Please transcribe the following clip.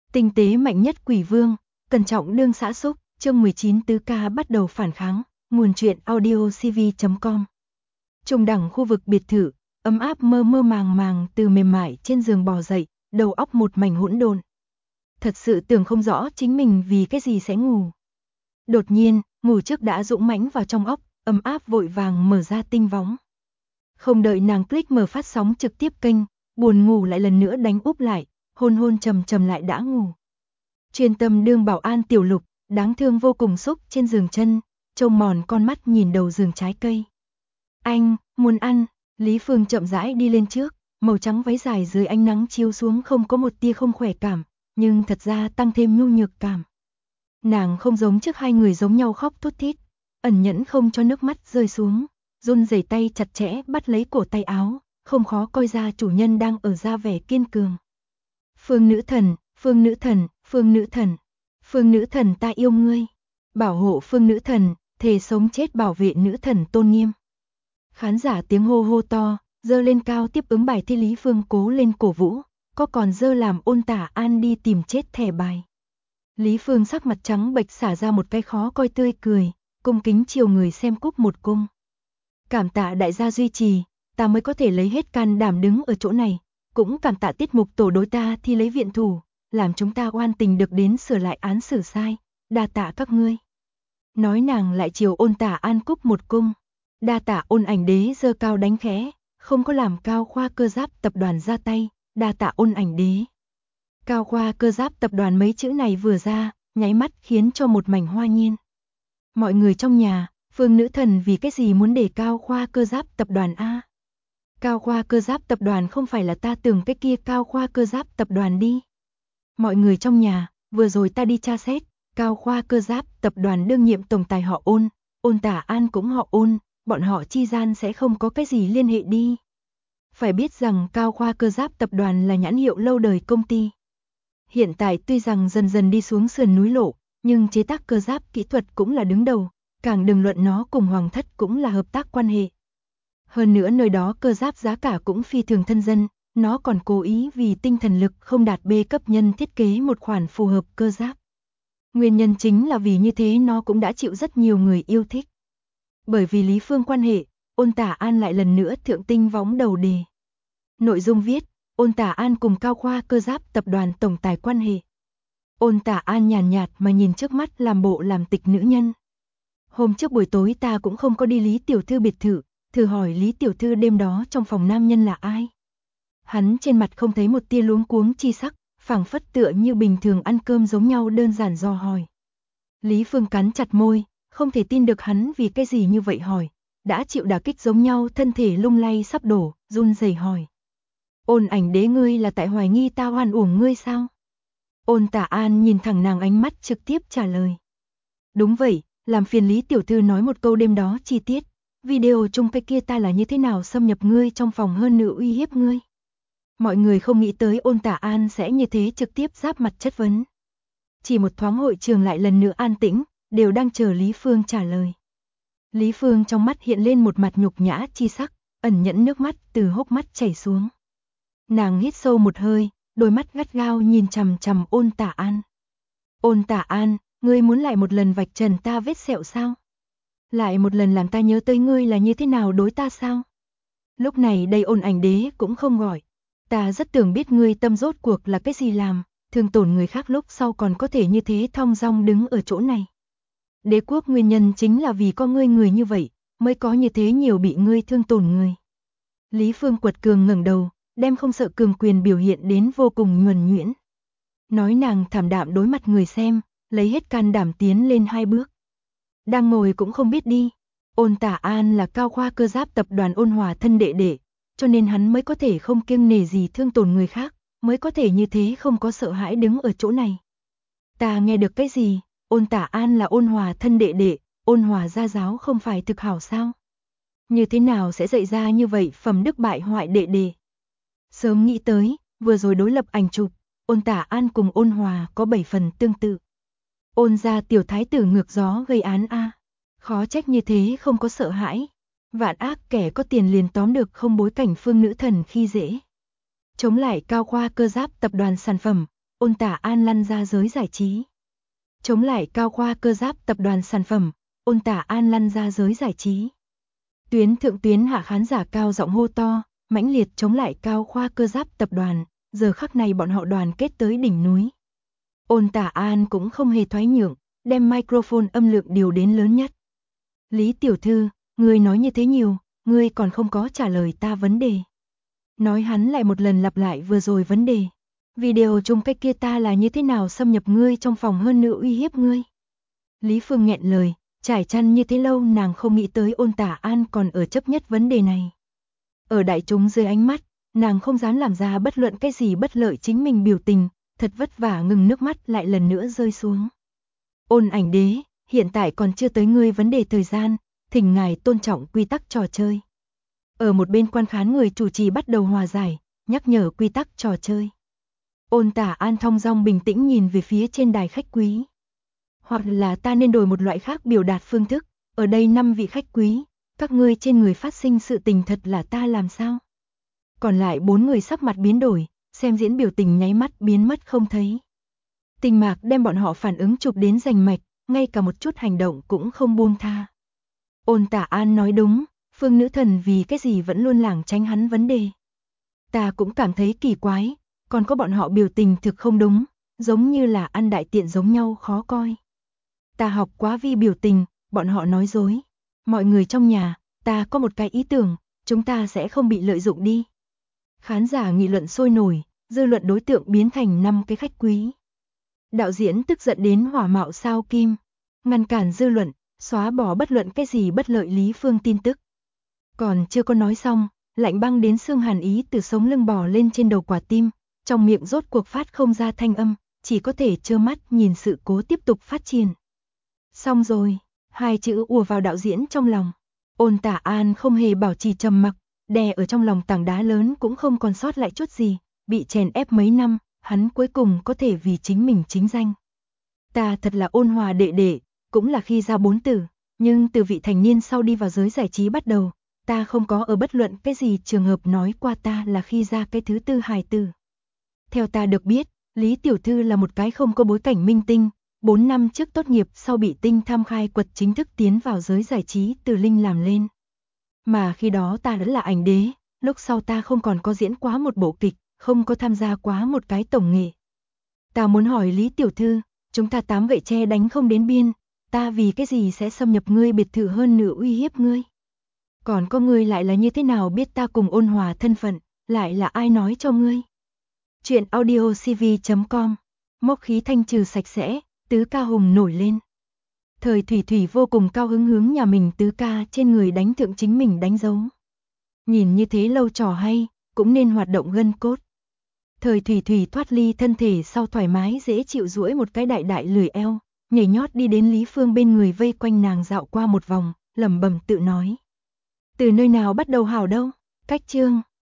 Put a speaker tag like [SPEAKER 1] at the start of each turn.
[SPEAKER 1] Tinh tế mạnh nhất quỷ vương, cẩn trọng đương xã xúc, chương 19 tứ ca bắt đầu phản kháng, nguồn truyện audiocv.com. Trung đẳng khu vực biệt thự, ấm áp mơ mơ màng màng từ mềm mại trên giường bò dậy, đầu óc một mảnh hỗn độn. Thật sự tưởng không rõ chính mình vì cái gì sẽ ngủ. Đột nhiên, ngủ trước đã dũng mãnh vào trong óc, ấm áp vội vàng mở ra tinh võng. Không đợi nàng click mở phát sóng trực tiếp kênh, buồn ngủ lại lần nữa đánh úp lại, hôn hôn trầm trầm lại đã ngủ. Chuyên tâm đương bảo an Tiểu Lục, đáng thương vô cùng xúc trên giường chân, trông mòn con mắt nhìn đầu giường trái cây. Anh, muốn ăn, Lý Phương chậm rãi đi lên trước, màu trắng váy dài dưới ánh nắng chiếu xuống không có một tia không khỏe cảm, nhưng thật ra tăng thêm nhu nhược cảm. Nàng không giống trước hai người giống nhau khóc thút thít, ẩn nhẫn không cho nước mắt rơi xuống, run rẩy tay chặt chẽ bắt lấy cổ tay áo, không khó coi ra chủ nhân đang ở ra vẻ kiên cường. Phương nữ thần, Phương nữ thần, Phương nữ thần, Phương nữ thần ta yêu ngươi, bảo hộ Phương nữ thần, thề sống chết bảo vệ nữ thần tôn nghiêm. Khán giả tiếng hô hô to, dơ lên cao tiếp ứng bài thi Lý Phương cố lên cổ vũ, có còn dơ làm Ôn Tả An đi tìm chết thẻ bài. Lý Phương sắc mặt trắng bệch xả ra một cái khó coi tươi cười, cung kính chiều người xem cúc một cung. Cảm tạ đại gia duy trì, ta mới có thể lấy hết can đảm đứng ở chỗ này, cũng cảm tạ tiết mục tổ đối ta thi lấy viện thủ, làm chúng ta oan tình được đến sửa lại án xử sai, đa tạ các ngươi. Nói nàng lại chiều Ôn Tả An cúc một cung, đa tạ Ôn Ảnh Đế giơ cao đánh khẽ, không có làm Cao Khoa Cơ Giáp tập đoàn ra tay, đa tạ Ôn Ảnh Đế. Cao Khoa Cơ Giáp tập đoàn mấy chữ này vừa ra, nháy mắt khiến cho một mảnh hoa nhiên. Mọi người trong nhà, Phương nữ thần vì cái gì muốn để Cao Khoa Cơ Giáp tập đoàn a? Cao Khoa Cơ Giáp tập đoàn không phải là ta tưởng cái kia Cao Khoa Cơ Giáp tập đoàn đi. Mọi người trong nhà, vừa rồi ta đi tra xét, Cao Khoa Cơ Giáp tập đoàn đương nhiệm tổng tài họ Ôn, Ôn Tả An cũng họ Ôn, bọn họ chi gian sẽ không có cái gì liên hệ đi. Phải biết rằng Cao Khoa Cơ Giáp tập đoàn là nhãn hiệu lâu đời công ty. Hiện tại tuy rằng dần dần đi xuống sườn núi lộ, nhưng chế tác cơ giáp kỹ thuật cũng là đứng đầu, càng đừng luận nó cùng Hoàng thất cũng là hợp tác quan hệ. Hơn nữa nơi đó cơ giáp giá cả cũng phi thường thân dân, nó còn cố ý vì tinh thần lực không đạt B cấp nhân thiết kế một khoản phù hợp cơ giáp. Nguyên nhân chính là vì như thế nó cũng đã chịu rất nhiều người yêu thích. Bởi vì Lý Phương quan hệ, Ôn Tả An lại lần nữa thượng tinh võng đầu đề. Nội dung viết, Ôn Tả An cùng Cao Khoa Cơ Giáp tập đoàn tổng tài quan hệ. Ôn Tả An nhàn nhạt mà nhìn trước mắt làm bộ làm tịch nữ nhân. Hôm trước buổi tối ta cũng không có đi Lý tiểu thư biệt thự, thử hỏi Lý tiểu thư đêm đó trong phòng nam nhân là ai? Hắn trên mặt không thấy một tia luống cuống chi sắc, phảng phất tựa như bình thường ăn cơm giống nhau đơn giản dò hỏi. Lý Phương cắn chặt môi, không thể tin được hắn vì cái gì như vậy hỏi, đã chịu đả kích giống nhau thân thể lung lay sắp đổ, run rẩy hỏi. Ôn Ảnh Đế ngươi là tại hoài nghi ta oan uổng ngươi sao? Ôn Tả An nhìn thẳng nàng ánh mắt trực tiếp trả lời. Đúng vậy, làm phiền Lý tiểu thư nói một câu đêm đó chi tiết, video chung cái kia ta là như thế nào xâm nhập ngươi trong phòng hơn nữa uy hiếp ngươi. Mọi người không nghĩ tới Ôn Tả An sẽ như thế trực tiếp giáp mặt chất vấn. Chỉ một thoáng hội trường lại lần nữa an tĩnh, đều đang chờ Lý Phương trả lời. Lý Phương trong mắt hiện lên một mặt nhục nhã chi sắc, ẩn nhẫn nước mắt từ hốc mắt chảy xuống. Nàng hít sâu một hơi, đôi mắt gắt gao nhìn chằm chằm Ôn Tả An. Ôn Tả An, ngươi muốn lại một lần vạch trần ta vết sẹo sao? Lại một lần làm ta nhớ tới ngươi là như thế nào đối ta sao? Lúc này đây Ôn Ảnh Đế cũng không gọi. Ta rất tưởng biết ngươi tâm rốt cuộc là cái gì làm, thương tổn người khác lúc sau còn có thể như thế thong dong đứng ở chỗ này. Đế quốc nguyên nhân chính là vì có ngươi người như vậy, mới có như thế nhiều bị ngươi thương tổn người. Lý Phương quật cường ngẩng đầu, đem không sợ cường quyền biểu hiện đến vô cùng nhuần nhuyễn. Nói nàng thảm đạm đối mặt người xem, lấy hết can đảm tiến lên 2 bước. Đang ngồi cũng không biết đi, Ôn Tả An là Cao Khoa Cơ Giáp tập đoàn Ôn Hòa thân đệ đệ, cho nên hắn mới có thể không kiêng nể gì thương tổn người khác, mới có thể như thế không có sợ hãi đứng ở chỗ này. Ta nghe được cái gì? Ôn Tả An là Ôn Hòa thân đệ đệ, Ôn Hòa gia giáo không phải thực hảo sao? Như thế nào sẽ dạy ra như vậy phẩm đức bại hoại đệ đệ? Sớm nghĩ tới, vừa rồi đối lập ảnh chụp, Ôn Tả An cùng Ôn Hòa có 7 phần tương tự. Ôn gia tiểu thái tử ngược gió gây án a, khó trách như thế không có sợ hãi. Vạn ác kẻ có tiền liền tóm được không bối cảnh Phương nữ thần khi dễ. Chống lại Cao Khoa Cơ Giáp tập đoàn sản phẩm, Ôn Tả An lăn ra giới giải trí. Chống lại Cao Khoa Cơ Giáp tập đoàn sản phẩm, Ôn Tả An lăn ra giới giải trí. Tuyến thượng tuyến hạ khán giả cao giọng hô to, mãnh liệt chống lại Cao Khoa Cơ Giáp tập đoàn, giờ khắc này bọn họ đoàn kết tới đỉnh núi. Ôn Tả An cũng không hề thoái nhượng, đem microphone âm lượng điều đến lớn nhất. Lý tiểu thư, ngươi nói như thế nhiều, ngươi còn không có trả lời ta vấn đề. Nói hắn lại một lần lặp lại vừa rồi vấn đề. Video chung cách kia ta là như thế nào xâm nhập ngươi trong phòng hơn nữa uy hiếp ngươi. Lý Phương nghẹn lời, trải chăn như thế lâu nàng không nghĩ tới Ôn Tả An còn ở chấp nhất vấn đề này. Ở đại chúng dưới ánh mắt, nàng không dám làm ra bất luận cái gì bất lợi chính mình biểu tình, thật vất vả ngừng nước mắt lại lần nữa rơi xuống. Ôn Ảnh Đế, hiện tại còn chưa tới ngươi vấn đề thời gian, thỉnh ngài tôn trọng quy tắc trò chơi. Ở một bên quan khán người chủ trì bắt đầu hòa giải, nhắc nhở quy tắc trò chơi. Ôn Tả An thong dong bình tĩnh nhìn về phía trên đài khách quý. Hoặc là ta nên đổi một loại khác biểu đạt phương thức, ở đây 5 vị khách quý, các ngươi trên người phát sinh sự tình thật là ta làm sao? Còn lại 4 người sắc mặt biến đổi, xem diễn biểu tình nháy mắt biến mất không thấy. Tình Mạc đem bọn họ phản ứng chụp đến rành mạch, ngay cả một chút hành động cũng không buông tha. Ôn Tả An nói đúng, Phương nữ thần vì cái gì vẫn luôn lảng tránh hắn vấn đề. Ta cũng cảm thấy kỳ quái, còn có bọn họ biểu tình thực không đúng, giống như là ăn đại tiện giống nhau khó coi. Ta học quá vi biểu tình, bọn họ nói dối. Mọi người trong nhà, ta có một cái ý tưởng, chúng ta sẽ không bị lợi dụng đi. Khán giả nghị luận sôi nổi, dư luận đối tượng biến thành 5 cái khách quý. Đạo diễn tức giận đến hỏa mạo sao kim, ngăn cản dư luận, xóa bỏ bất luận cái gì bất lợi Lý Phương tin tức. Còn chưa có nói xong, lạnh băng đến xương hàn ý từ sống lưng bò lên trên đầu quả tim, trong miệng rốt cuộc phát không ra thanh âm, chỉ có thể trơ mắt nhìn sự cố tiếp tục phát triển. Xong rồi, 2 chữ ùa vào đạo diễn trong lòng. Ôn Tả An không hề bảo trì trầm mặc, đè ở trong lòng tảng đá lớn cũng không còn sót lại chút gì, bị chèn ép mấy năm, hắn cuối cùng có thể vì chính mình chính danh. Ta thật là ôn hòa đệ đệ, cũng là khi ra 4 tử, nhưng từ vị thành niên sau đi vào giới giải trí bắt đầu, ta không có ở bất luận cái gì trường hợp nói qua ta là khi ra cái thứ tư hài tử. Theo ta được biết, Lý Tiểu Thư là một cái không có bối cảnh minh tinh, 4 năm trước tốt nghiệp sau bị tinh tham khai quật chính thức tiến vào giới giải trí từ linh làm lên. Mà khi đó ta đã là ảnh đế, lúc sau ta không còn có diễn quá một bộ kịch, không có tham gia quá một cái tổng nghệ. Ta muốn hỏi Lý Tiểu Thư, chúng ta 8 gậy tre đánh không đến biên, ta vì cái gì sẽ xâm nhập ngươi biệt thự hơn nữa uy hiếp ngươi? Còn có ngươi lại là như thế nào biết ta cùng Ôn Hòa thân phận, lại là ai nói cho ngươi? Chuyện audiocv.com, mốc khí thanh trừ sạch sẽ, Tứ Ca hùng nổi lên. Thời Thủy Thủy vô cùng cao hứng hướng nhà mình Tứ Ca trên người đánh thượng chính mình đánh dấu. Nhìn như thế lâu trò hay, cũng nên hoạt động gân cốt. Thời Thủy Thủy thoát ly thân thể sau thoải mái dễ chịu duỗi một cái đại đại lười eo, nhảy nhót đi đến Lý Phương bên người vây quanh nàng dạo qua một vòng, lẩm bẩm tự nói. Từ nơi nào bắt đầu hảo đâu, cách chương.